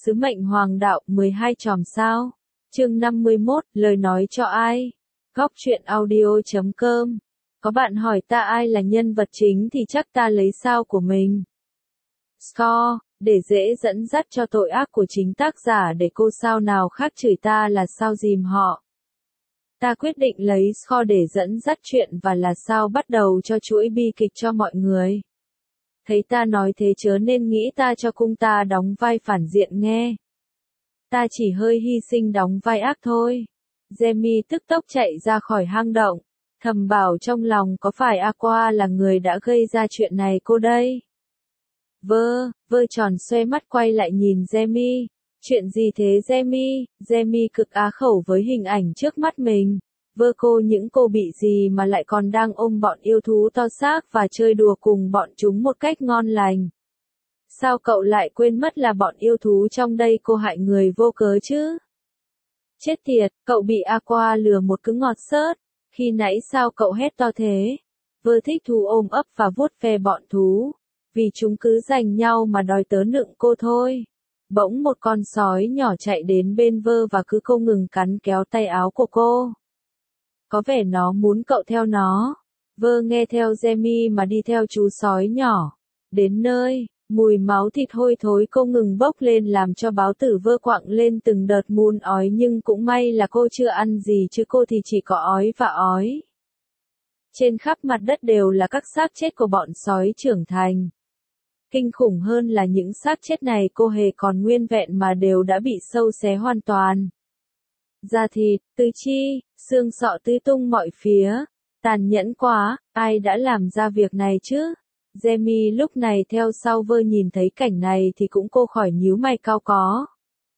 Sứ mệnh hoàng đạo 12 chòm sao. Chương 51, lời nói cho ai? Góc truyện audio.com. Có bạn hỏi ta ai là nhân vật chính thì chắc ta lấy sao của mình. Score, để dễ dẫn dắt cho tội ác của chính tác giả để cô sao nào khác chửi ta là sao dìm họ. Ta quyết định lấy score để dẫn dắt chuyện và là sao bắt đầu cho chuỗi bi kịch cho mọi người. Thấy ta nói thế chớ nên nghĩ ta cho cung ta đóng vai phản diện nghe. Ta chỉ hơi hy sinh đóng vai ác thôi. Jamie tức tốc chạy ra khỏi hang động, thầm bảo trong lòng có phải Aqua là người đã gây ra chuyện này cô đây. Vơ tròn xoe mắt quay lại nhìn Jamie. Chuyện gì thế Jamie? Jamie cực á khẩu với hình ảnh trước mắt mình. Những cô bị gì mà lại còn đang ôm bọn yêu thú to xác và chơi đùa cùng bọn chúng một cách ngon lành. Sao cậu lại quên mất là bọn yêu thú trong đây cô hại người vô cớ chứ? Chết tiệt, cậu bị Aqua lừa một cứ ngọt xớt. Khi nãy sao cậu hét to thế? Thích thú ôm ấp và vuốt ve bọn thú. Vì chúng cứ giành nhau mà đòi tớ nựng cô thôi. Bỗng một con sói nhỏ chạy đến bên và cứ không ngừng cắn kéo tay áo của cô. Có vẻ nó muốn cậu theo nó. Nghe theo Jamie mà đi theo chú sói nhỏ. Đến nơi, mùi máu thịt hôi thối không ngừng bốc lên làm cho báo tử quặng lên từng đợt mun ói, nhưng cũng may là cô chưa ăn gì chứ cô thì chỉ có ói và ói. Trên khắp mặt đất đều là các xác chết của bọn sói trưởng thành. Kinh khủng hơn là những xác chết này cô hề còn nguyên vẹn mà đều đã bị sâu xé hoàn toàn. Da thịt, tứ chi, xương sọ tứ tung mọi phía. Tàn nhẫn quá, ai đã làm ra việc này chứ? Jamie lúc này theo sau nhìn thấy cảnh này thì cũng cô khỏi nhíu mày cau có.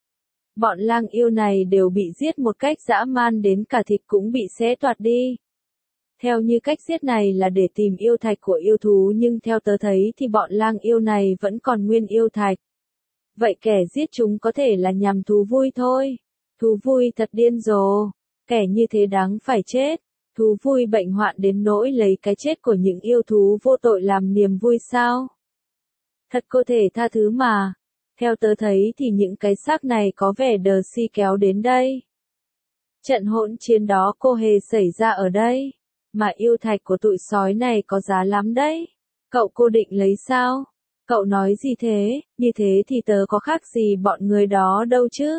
Bọn lang yêu này đều bị giết một cách dã man đến cả thịt cũng bị xé toạc đi. Theo như cách giết này là để tìm yêu thạch của yêu thú, nhưng theo tớ thấy thì bọn lang yêu này vẫn còn nguyên yêu thạch. Vậy kẻ giết chúng có thể là nhằm thú vui thôi. Thú vui thật điên rồ. Kẻ như thế đáng phải chết. Thú vui bệnh hoạn đến nỗi lấy cái chết của những yêu thú vô tội làm niềm vui sao? Thật có thể tha thứ mà. Theo tớ thấy thì những cái xác này có vẻ đờ si kéo đến đây. Trận hỗn chiến đó cô hề xảy ra ở đây. Mà yêu thạch của tụi sói này có giá lắm đấy. Cô định lấy sao? Cậu nói gì thế? Như thế thì tớ có khác gì bọn người đó đâu chứ?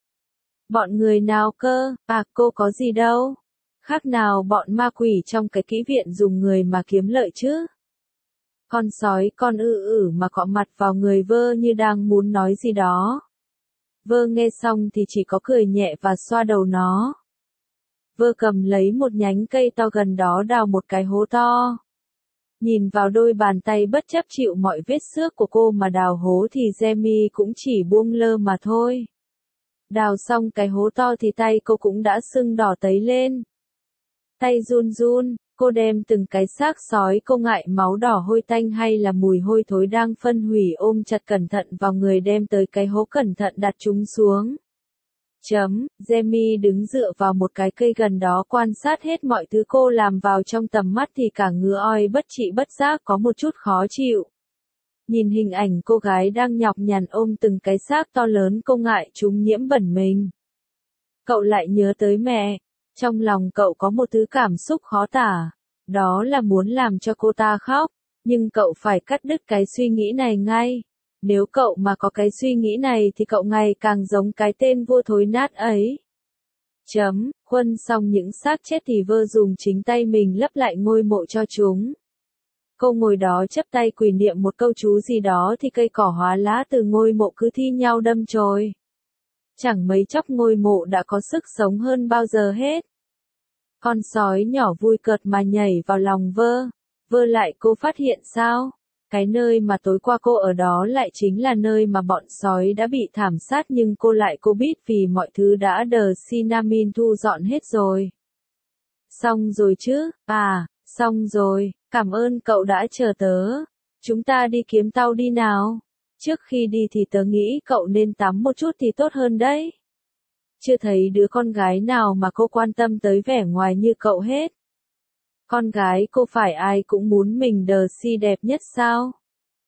Bọn người nào cơ? Cô có gì đâu? Khác nào bọn ma quỷ trong cái kỹ viện dùng người mà kiếm lợi chứ? Con sói con mà cọ mặt vào người như đang muốn nói gì đó. Nghe xong thì chỉ có cười nhẹ và xoa đầu nó. Cầm lấy một nhánh cây to gần đó đào một cái hố to. Nhìn vào đôi bàn tay bất chấp chịu mọi vết xước của cô mà đào hố thì Jamie cũng chỉ buông lơ mà thôi. Đào xong cái hố to thì tay cô cũng đã sưng đỏ tấy lên. Tay run run, cô đem từng cái xác sói cô ngại máu đỏ hôi tanh hay là mùi hôi thối đang phân hủy ôm chặt cẩn thận vào người, đem tới cái hố cẩn thận đặt chúng xuống. Jamie đứng dựa vào một cái cây gần đó quan sát hết mọi thứ cô làm vào trong tầm mắt thì cả ngứa oi bất trị bất giác có một chút khó chịu. Nhìn hình ảnh cô gái đang nhọc nhằn ôm từng cái xác to lớn cô ngại chúng nhiễm bẩn mình. Cậu lại nhớ tới mẹ. Trong lòng cậu có một thứ cảm xúc khó tả. Đó là muốn làm cho cô ta khóc. Nhưng cậu phải cắt đứt cái suy nghĩ này ngay. Nếu cậu mà có cái suy nghĩ này thì cậu ngày càng giống cái tên vua thối nát ấy. Khuân xong những xác chết thì dùng chính tay mình lấp lại ngôi mộ cho chúng. Cô ngồi đó chắp tay quỳ niệm một câu chú gì đó thì cây cỏ hóa lá từ ngôi mộ cứ thi nhau đâm chồi. Chẳng mấy chốc ngôi mộ đã có sức sống hơn bao giờ hết. Con sói nhỏ vui cợt mà nhảy vào lòng lại cô phát hiện sao? Cái nơi mà tối qua cô ở đó lại chính là nơi mà bọn sói đã bị thảm sát, nhưng cô biết vì mọi thứ đã đờ Sinamin thu dọn hết rồi. Xong rồi chứ? Xong rồi, cảm ơn cậu đã chờ tớ. Chúng ta đi kiếm tao đi nào. Trước khi đi thì tớ nghĩ cậu nên tắm một chút thì tốt hơn đấy. Chưa thấy đứa con gái nào mà cô quan tâm tới vẻ ngoài như cậu hết. Con gái cô phải ai cũng muốn mình đờ si đẹp nhất sao?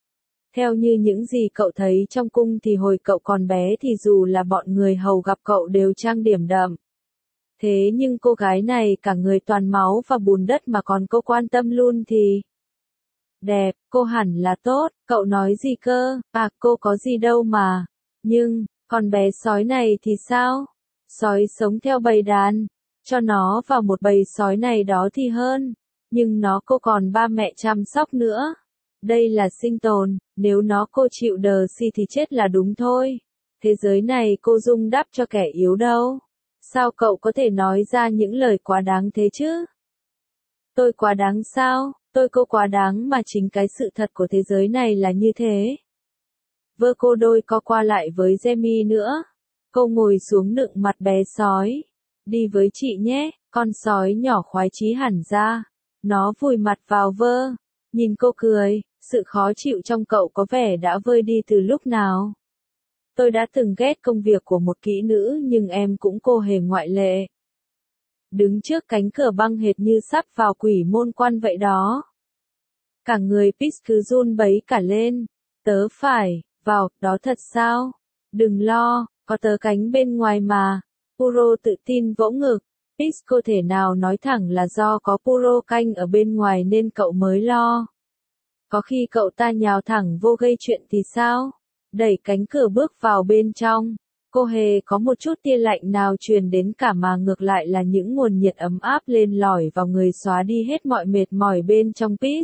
Theo như những gì cậu thấy trong cung thì hồi cậu còn bé thì dù là bọn người hầu gặp cậu đều trang điểm đậm. Thế nhưng cô gái này cả người toàn máu và bùn đất mà còn cô quan tâm luôn thì... Đẹp, cô hẳn là tốt, cậu nói gì cơ, à cô có gì đâu mà. Nhưng, con bé sói này thì sao? Sói sống theo bầy đàn, cho nó vào một bầy sói này đó thì hơn. Nhưng nó cô còn ba mẹ chăm sóc nữa. Đây là sinh tồn, nếu nó cô chịu đờ si thì chết là đúng thôi. Thế giới này cô dung đắp cho kẻ yếu đâu. Sao cậu có thể nói ra những lời quá đáng thế chứ? Tôi quá đáng sao? Cô quá đáng mà chính cái sự thật của thế giới này là như thế. Vơ cô đôi co qua lại với Jamie nữa. Cô ngồi xuống nựng mặt bé sói. Đi với chị nhé, con sói nhỏ khoái chí hẳn ra. Nó vùi mặt vào Vơ. Nhìn cô cười, sự khó chịu trong cậu có vẻ đã vơi đi từ lúc nào. Tôi đã từng ghét công việc của một kỹ nữ nhưng em cũng cô hề ngoại lệ. Đứng trước cánh cửa băng hệt như sắp vào quỷ môn quan vậy đó. Cả người Peace cứ run bấy cả lên. Tớ phải, vào, đó thật sao? Đừng lo, có tớ cánh bên ngoài mà. Puro tự tin vỗ ngực. Peace cô thể nào nói thẳng là do có Puro canh ở bên ngoài nên cậu mới lo. Có khi cậu ta nhào thẳng vô gây chuyện thì sao? Đẩy cánh cửa bước vào bên trong. Cô hề có một chút tia lạnh nào truyền đến cả mà ngược lại là những nguồn nhiệt ấm áp lên lỏi vào người xóa đi hết mọi mệt mỏi bên trong Peace.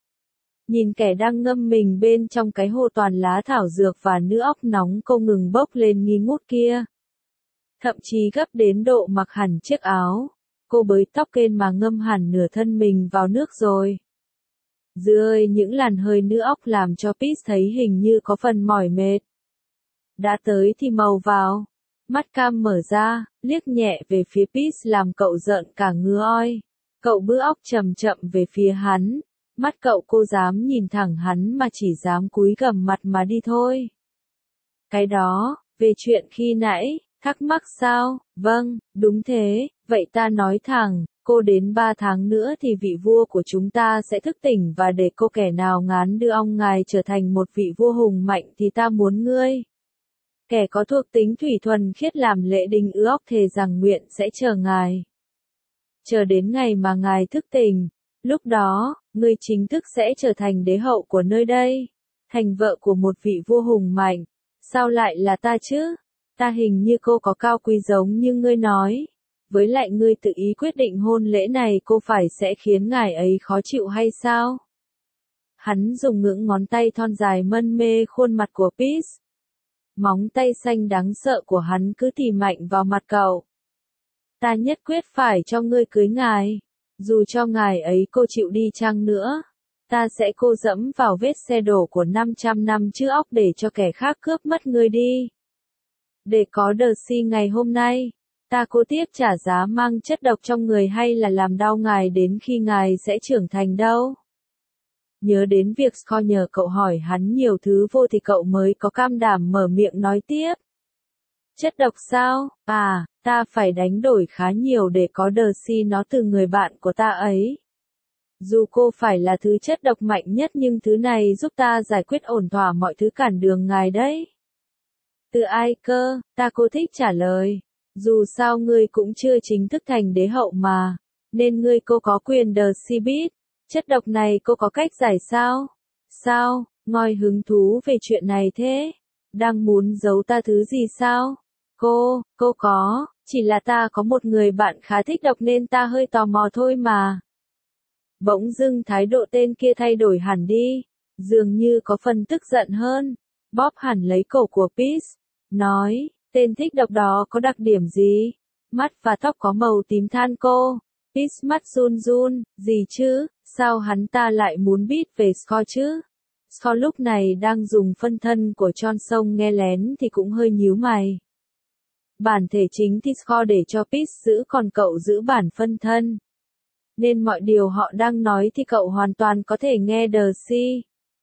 Nhìn kẻ đang ngâm mình bên trong cái hồ toàn lá thảo dược và nước óc nóng cô ngừng bốc lên nghi ngút kia. Thậm chí gấp đến độ mặc hẳn chiếc áo. Cô bới tóc kên mà ngâm hẳn nửa thân mình vào nước rồi. Dưới những làn hơi nước óc làm cho Peace thấy hình như có phần mỏi mệt. Đã tới thì màu vào. Mắt cam mở ra, liếc nhẹ về phía Peace làm cậu rợn cả ngứa oi. Cậu bước óc chậm chậm về phía hắn. Mắt cậu cô dám nhìn thẳng hắn mà chỉ dám cúi gằm mặt mà đi thôi. Cái đó, về chuyện khi nãy, thắc mắc sao? Vâng, đúng thế, vậy ta nói thẳng, cô đến 3 tháng nữa thì vị vua của chúng ta sẽ thức tỉnh và để cô kẻ nào ngán đưa ông ngài trở thành một vị vua hùng mạnh thì ta muốn ngươi. Kẻ có thuộc tính thủy thuần khiết làm lễ đình ước thề rằng nguyện sẽ chờ ngài. Chờ đến ngày mà ngài thức tỉnh, lúc đó, ngươi chính thức sẽ trở thành đế hậu của nơi đây, thành vợ của một vị vua hùng mạnh. Sao lại là ta chứ? Ta hình như cô có cao quý giống như ngươi nói. Với lại ngươi tự ý quyết định hôn lễ này cô phải sẽ khiến ngài ấy khó chịu hay sao? Hắn dùng ngưỡng ngón tay thon dài mân mê khuôn mặt của Peace. Móng tay xanh đáng sợ của hắn cứ tì mạnh vào mặt cậu. Ta nhất quyết phải cho ngươi cưới ngài. Dù cho ngài ấy cô chịu đi chăng nữa. Ta sẽ cô dẫm vào vết xe đổ của 500 năm trước óc để cho kẻ khác cướp mất ngươi đi. Để có đờ si ngày hôm nay, ta cố tiếp trả giá mang chất độc trong người hay là làm đau ngài đến khi ngài sẽ trưởng thành đâu. Nhớ đến việc Scott nhờ cậu hỏi hắn nhiều thứ vô thì cậu mới có can đảm mở miệng nói tiếp. Chất độc sao? À, ta phải đánh đổi khá nhiều để có đờ si nó từ người bạn của ta ấy. Dù cô phải là thứ chất độc mạnh nhất nhưng thứ này giúp ta giải quyết ổn thỏa mọi thứ cản đường ngài đấy. Từ ai cơ? Ta cô thích trả lời. Dù sao ngươi cũng chưa chính thức thành đế hậu mà, nên ngươi cô có quyền đờ si biết. Chất độc này cô có cách giải sao? Sao? Ngoi hứng thú về chuyện này thế? Đang muốn giấu ta thứ gì sao? Cô có, chỉ là ta có một người bạn khá thích độc nên ta hơi tò mò thôi mà. Bỗng dưng thái độ tên kia thay đổi hẳn đi, dường như có phần tức giận hơn. Bóp hẳn lấy cổ của Peace, nói, tên thích độc đó có đặc điểm gì? Mắt và tóc có màu tím than cô. Peace mắt run run, gì chứ, sao hắn ta lại muốn biết về Scott chứ? Scott lúc này đang dùng phân thân của Johnson nghe lén thì cũng hơi nhíu mày. Bản thể chính thì Scott để cho Peace giữ còn cậu giữ bản phân thân. Nên mọi điều họ đang nói thì cậu hoàn toàn có thể nghe đờ si.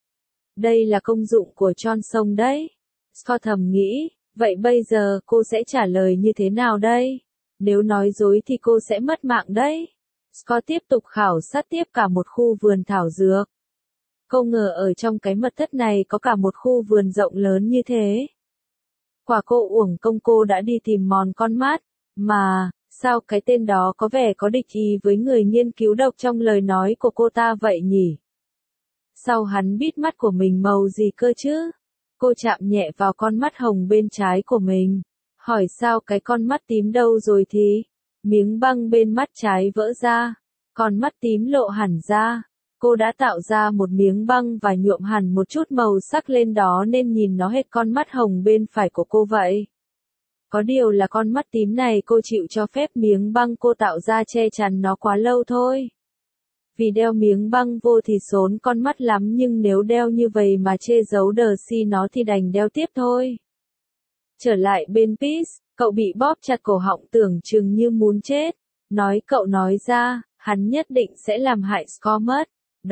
Đây là công dụng của Johnson đấy. Scott thầm nghĩ, vậy bây giờ cô sẽ trả lời như thế nào đây? Nếu nói dối thì cô sẽ mất mạng đấy. Scott tiếp tục khảo sát tiếp cả một khu vườn thảo dược. Không ngờ ở trong cái mật thất này có cả một khu vườn rộng lớn như thế. Quả cô uổng công cô đã đi tìm mòn con mắt, mà, sao cái tên đó có vẻ có địch ý với người nghiên cứu độc trong lời nói của cô ta vậy nhỉ? Sao hắn biết mắt của mình màu gì cơ chứ? Cô chạm nhẹ vào con mắt hồng bên trái của mình. Hỏi sao cái con mắt tím đâu rồi thì? Miếng băng bên mắt trái vỡ ra. Con mắt tím lộ hẳn ra. Cô đã tạo ra một miếng băng và nhuộm hẳn một chút màu sắc lên đó nên nhìn nó hệt con mắt hồng bên phải của cô vậy. Có điều là con mắt tím này cô chịu cho phép miếng băng cô tạo ra che chắn nó quá lâu thôi. Vì đeo miếng băng vô thì xốn con mắt lắm nhưng nếu đeo như vậy mà che giấu Darcy nó thì đành đeo tiếp thôi. Trở lại bên Peace, cậu bị bóp chặt cổ họng tưởng chừng như muốn chết. Cậu nói ra, hắn nhất định sẽ làm hại Scott mất.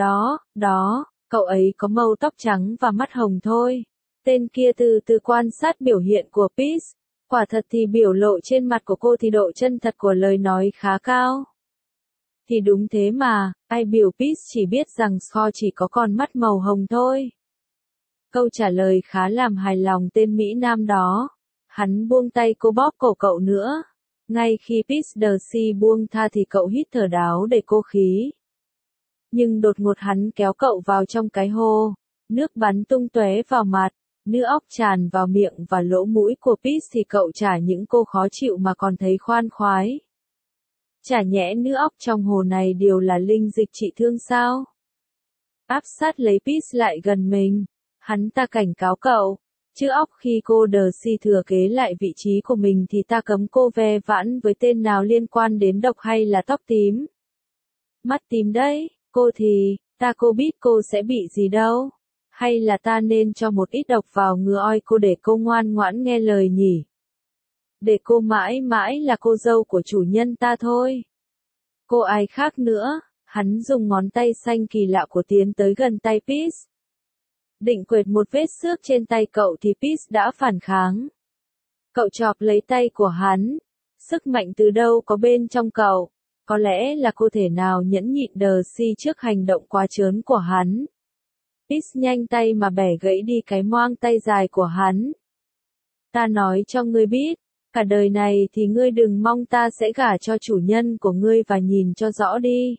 Đó, cậu ấy có màu tóc trắng và mắt hồng thôi. Tên kia từ từ quan sát biểu hiện của Peace. Quả thật thì biểu lộ trên mặt của cô thì độ chân thật của lời nói khá cao. Thì đúng thế mà, ai biểu Peace chỉ biết rằng Scott chỉ có con mắt màu hồng thôi. Câu trả lời khá làm hài lòng tên Mỹ Nam đó. Hắn buông tay cô bóp cổ cậu nữa. Ngay khi Peace Darcy buông tha thì cậu hít thở đáo để cô khí. Nhưng đột ngột hắn kéo cậu vào trong cái hồ. Nước bắn tung tóe vào mặt. Nước óc tràn vào miệng và lỗ mũi của Peace thì cậu chả những cô khó chịu mà còn thấy khoan khoái. Chả nhẽ nước óc trong hồ này đều là linh dịch trị thương sao? Áp sát lấy Peace lại gần mình. Hắn ta cảnh cáo cậu. Chứ óc khi cô Darcy thừa kế lại vị trí của mình thì ta cấm cô ve vãn với tên nào liên quan đến độc hay là tóc tím. Mắt tím đấy, cô thì, cô biết cô sẽ bị gì đâu. Hay là ta nên cho một ít độc vào ngừa oi cô để cô ngoan ngoãn nghe lời nhỉ? Để cô mãi mãi là cô dâu của chủ nhân ta thôi. Cô ai khác nữa, hắn dùng ngón tay xanh kỳ lạ của tiến tới gần tay Peace. Định quệt một vết xước trên tay cậu thì Peace đã phản kháng. Cậu chộp lấy tay của hắn. Sức mạnh từ đâu có bên trong cậu. Có lẽ là cô thể nào nhẫn nhịn Darcy trước hành động quá trớn của hắn. Peace nhanh tay mà bẻ gãy đi cái moang tay dài của hắn. Ta nói cho ngươi biết, cả đời này thì ngươi đừng mong ta sẽ gả cho chủ nhân của ngươi và nhìn cho rõ đi.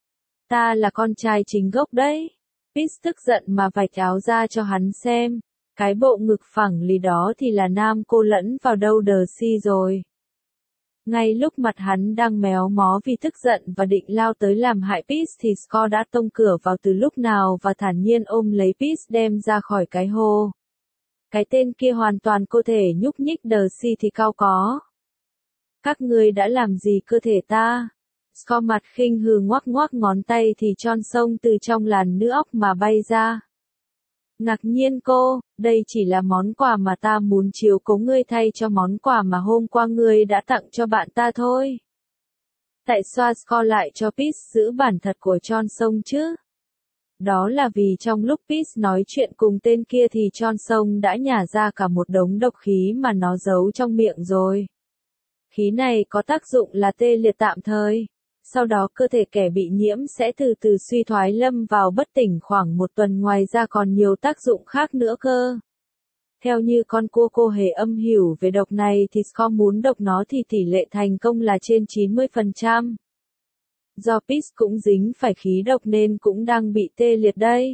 Ta là con trai chính gốc đấy. Peace tức giận mà vạch áo ra cho hắn xem. Cái bộ ngực phẳng lì đó thì là nam cô lẫn vào đâu Darcy rồi. Ngay lúc mặt hắn đang méo mó vì tức giận và định lao tới làm hại Peace thì Scott đã tông cửa vào từ lúc nào và thản nhiên ôm lấy Peace đem ra khỏi cái hồ. Cái tên kia hoàn toàn có thể nhúc nhích Darcy thì cao có. Các ngươi đã làm gì cơ thể ta? Scott mặt khinh hừ ngoắc ngoắc ngón tay thì tròn sông từ trong làn nước óc mà bay ra. Ngạc nhiên cô, đây chỉ là món quà mà ta muốn chiếu cố ngươi thay cho món quà mà hôm qua ngươi đã tặng cho bạn ta thôi. Tại sao Scott lại cho Peace giữ bản thật của John Song chứ? Đó là vì trong lúc Peace nói chuyện cùng tên kia thì John Song đã nhả ra cả một đống độc khí mà nó giấu trong miệng rồi. Khí này có tác dụng là tê liệt tạm thời. Sau đó cơ thể kẻ bị nhiễm sẽ từ từ suy thoái lâm vào bất tỉnh khoảng một tuần, ngoài ra còn nhiều tác dụng khác nữa cơ. Theo như con cua cô hề âm hiểu về độc này thì Scott muốn độc nó thì tỷ lệ thành công là trên 90%. Do Peace cũng dính phải khí độc nên cũng đang bị tê liệt đây.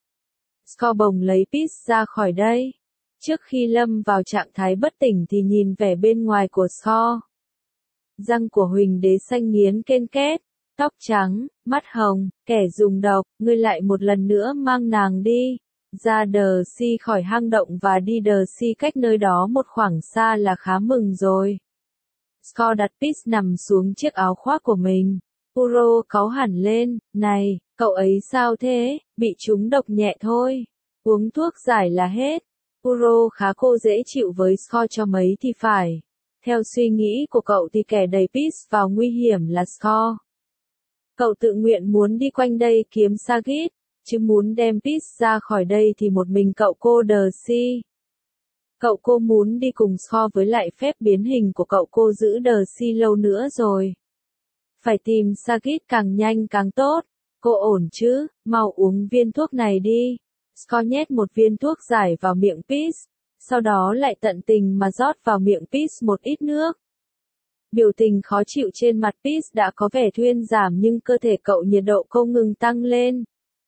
Scott bồng lấy Peace ra khỏi đây. Trước khi lâm vào trạng thái bất tỉnh thì nhìn vẻ bên ngoài của Scott. Răng của Huỳnh đế xanh nghiến ken két, tóc trắng, mắt hồng, kẻ dùng độc, ngươi lại một lần nữa mang nàng đi. Ra Darcy khỏi hang động và đi Darcy cách nơi đó một khoảng xa là khá mừng rồi. Scott đặt Peace nằm xuống chiếc áo khoác của mình. Uro cáu hẳn lên, này, cậu ấy sao thế, bị trúng độc nhẹ thôi. Uống thuốc giải là hết. Uro khá cô dễ chịu với Scott cho mấy thì phải. Theo suy nghĩ của cậu thì kẻ đẩy Peace vào nguy hiểm là Scott. Cậu tự nguyện muốn đi quanh đây kiếm Sagit, chứ muốn đem Peace ra khỏi đây thì một mình cậu cô Darcy. Cậu cô muốn đi cùng Scott với lại phép biến hình của cậu cô giữ Darcy lâu nữa rồi. Phải tìm Sagit càng nhanh càng tốt. Cô ổn chứ, mau uống viên thuốc này đi. Scott nhét một viên thuốc giải vào miệng Peach, sau đó lại tận tình mà rót vào miệng Peach một ít nước. Biểu tình khó chịu trên mặt Peach đã có vẻ thuyên giảm nhưng cơ thể cậu nhiệt độ không ngừng tăng lên.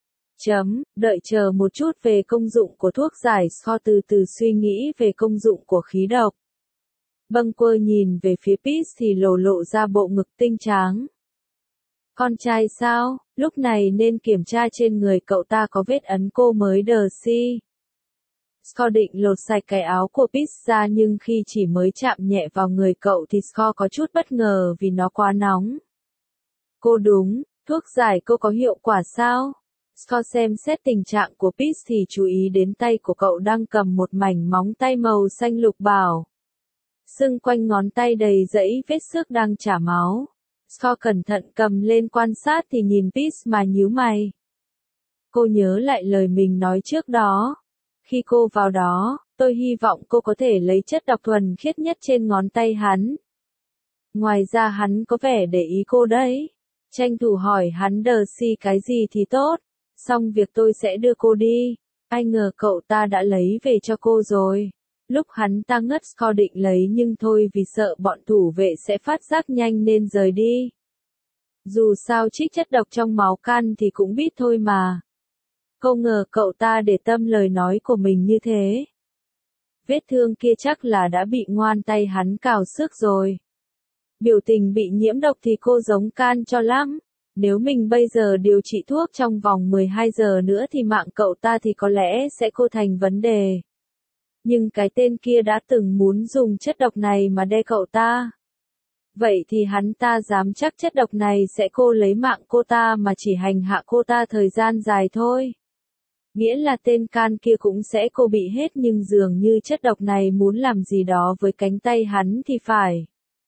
Đợi chờ một chút về công dụng của thuốc giải. Scott từ từ suy nghĩ về công dụng của khí độc. Bâng quơ nhìn về phía Peach thì lộ ra bộ ngực tinh tráng. Con trai sao, lúc này nên kiểm tra trên người cậu ta có vết ấn cô mới đờ si. Scott định lột sạch cái áo của Peach ra nhưng khi chỉ mới chạm nhẹ vào người cậu thì Scott có chút bất ngờ vì nó quá nóng. Cô đúng, thuốc giải cô có hiệu quả sao? Scott xem xét tình trạng của Peach thì chú ý đến tay của cậu đang cầm một mảnh móng tay màu xanh lục bảo. Xung quanh ngón tay đầy dẫy vết xước đang chả máu. Scott cẩn thận cầm lên quan sát thì nhìn Peach mà nhíu mày. Cô nhớ lại lời mình nói trước đó. Khi cô vào đó, tôi hy vọng cô có thể lấy chất độc thuần khiết nhất trên ngón tay hắn. Ngoài ra hắn có vẻ để ý cô đấy. Tranh thủ hỏi hắn đờ si cái gì thì tốt. Xong việc tôi sẽ đưa cô đi. Ai ngờ cậu ta đã lấy về cho cô rồi. Lúc hắn ta ngất Scott định lấy nhưng thôi vì sợ bọn thủ vệ sẽ phát giác nhanh nên rời đi. Dù sao trích chất độc trong máu can thì cũng biết thôi mà. Không ngờ cậu ta để tâm lời nói của mình như thế. Vết thương kia chắc là đã bị ngoan tay hắn cào xước rồi. Biểu tình bị nhiễm độc thì cô giống can cho lắm. Nếu mình bây giờ điều trị thuốc trong vòng 12 giờ nữa thì mạng cậu ta thì có lẽ sẽ cô thành vấn đề. Nhưng cái tên kia đã từng muốn dùng chất độc này mà đe cậu ta. Vậy thì hắn ta dám chắc chất độc này sẽ cô lấy mạng cô ta mà chỉ hành hạ cô ta thời gian dài thôi. Nghĩa là tên can kia cũng sẽ cô bị hết nhưng dường như chất độc này muốn làm gì đó với cánh tay hắn thì phải.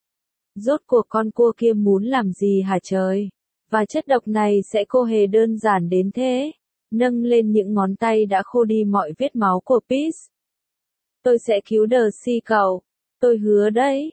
Rốt cuộc con cua kia muốn làm gì hả trời? Và chất độc này sẽ cô hề đơn giản đến thế. Nâng lên những ngón tay đã khô đi mọi vết máu của Peach. Tôi sẽ cứu đờ si cậu. Tôi hứa đấy.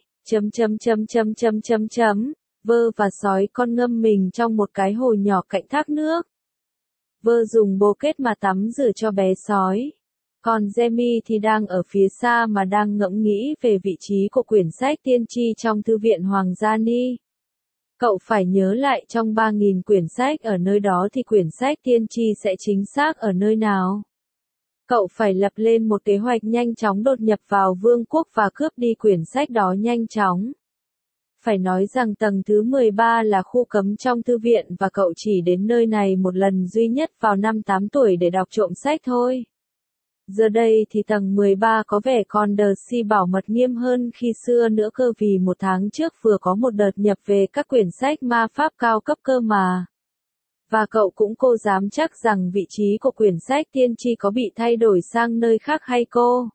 Vơ và sói con ngâm mình trong một cái hồ nhỏ cạnh thác nước. Vơ dùng bô kết mà tắm rửa cho bé sói. Còn Jamie thì đang ở phía xa mà đang ngẫm nghĩ về vị trí của quyển sách tiên tri trong thư viện Hoàng gia Ni. Cậu phải nhớ lại trong 3.000 quyển sách ở nơi đó thì quyển sách tiên tri sẽ chính xác ở nơi nào. Cậu phải lập lên một kế hoạch nhanh chóng đột nhập vào vương quốc và cướp đi quyển sách đó nhanh chóng. Phải nói rằng tầng thứ 13 là khu cấm trong thư viện và cậu chỉ đến nơi này một lần duy nhất vào năm 8 tuổi để đọc trộm sách thôi. Giờ đây thì tầng 13 có vẻ còn đờ si bảo mật nghiêm hơn khi xưa nữa cơ vì một tháng trước vừa có một đợt nhập về các quyển sách ma pháp cao cấp cơ mà. Và cậu cũng cô dám chắc rằng vị trí của quyển sách tiên tri có bị thay đổi sang nơi khác hay cô?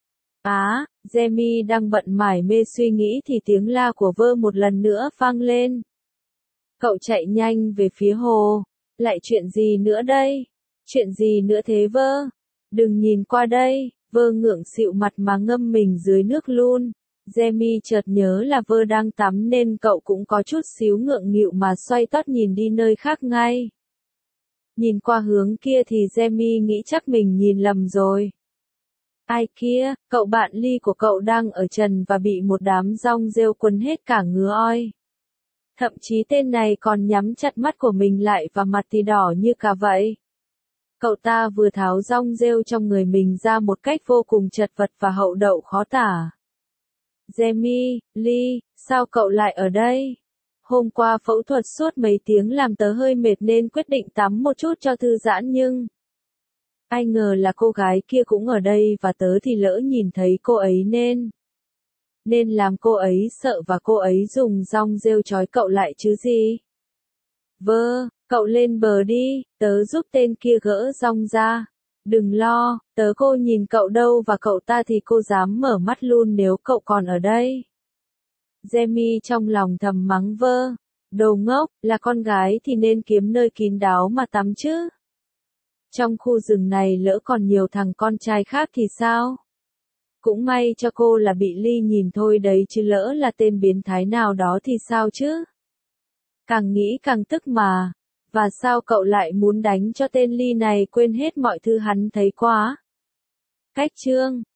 Jamie đang bận mải mê suy nghĩ thì tiếng la của Vơ một lần nữa vang lên. Cậu chạy nhanh về phía hồ. Lại chuyện gì nữa đây? Chuyện gì nữa thế Vơ? Đừng nhìn qua đây. Vơ ngượng xịu mặt mà ngâm mình dưới nước luôn. Jamie chợt nhớ là Vơ đang tắm nên cậu cũng có chút xíu ngượng nghịu mà xoay tót nhìn đi nơi khác ngay. Nhìn qua hướng kia thì Jamie nghĩ chắc mình nhìn lầm rồi. Ai kia, cậu bạn Ly của cậu đang ở trần và bị một đám dong rêu quấn hết cả ngứa oi. Thậm chí tên này còn nhắm chặt mắt của mình lại và mặt thì đỏ như cả vậy. Cậu ta vừa tháo dong rêu trong người mình ra một cách vô cùng chật vật và hậu đậu khó tả. Jamie, Ly, sao cậu lại ở đây? Hôm qua phẫu thuật suốt mấy tiếng làm tớ hơi mệt nên quyết định tắm một chút cho thư giãn nhưng... Ai ngờ là cô gái kia cũng ở đây và tớ thì lỡ nhìn thấy cô ấy nên làm cô ấy sợ và cô ấy dùng dong rêu trói cậu lại chứ gì. Vơ, cậu lên bờ đi, tớ giúp tên kia gỡ dong ra. Đừng lo, tớ cô nhìn cậu đâu và cậu ta thì cô dám mở mắt luôn nếu cậu còn ở đây. Jamie trong lòng thầm mắng Vơ. Đồ ngốc, là con gái thì nên kiếm nơi kín đáo mà tắm chứ. Trong khu rừng này lỡ còn nhiều thằng con trai khác thì sao? Cũng may cho cô là bị Ly nhìn thôi đấy chứ lỡ là tên biến thái nào đó thì sao chứ? Càng nghĩ càng tức mà. Và sao cậu lại muốn đánh cho tên Ly này quên hết mọi thứ hắn thấy quá? Cách chương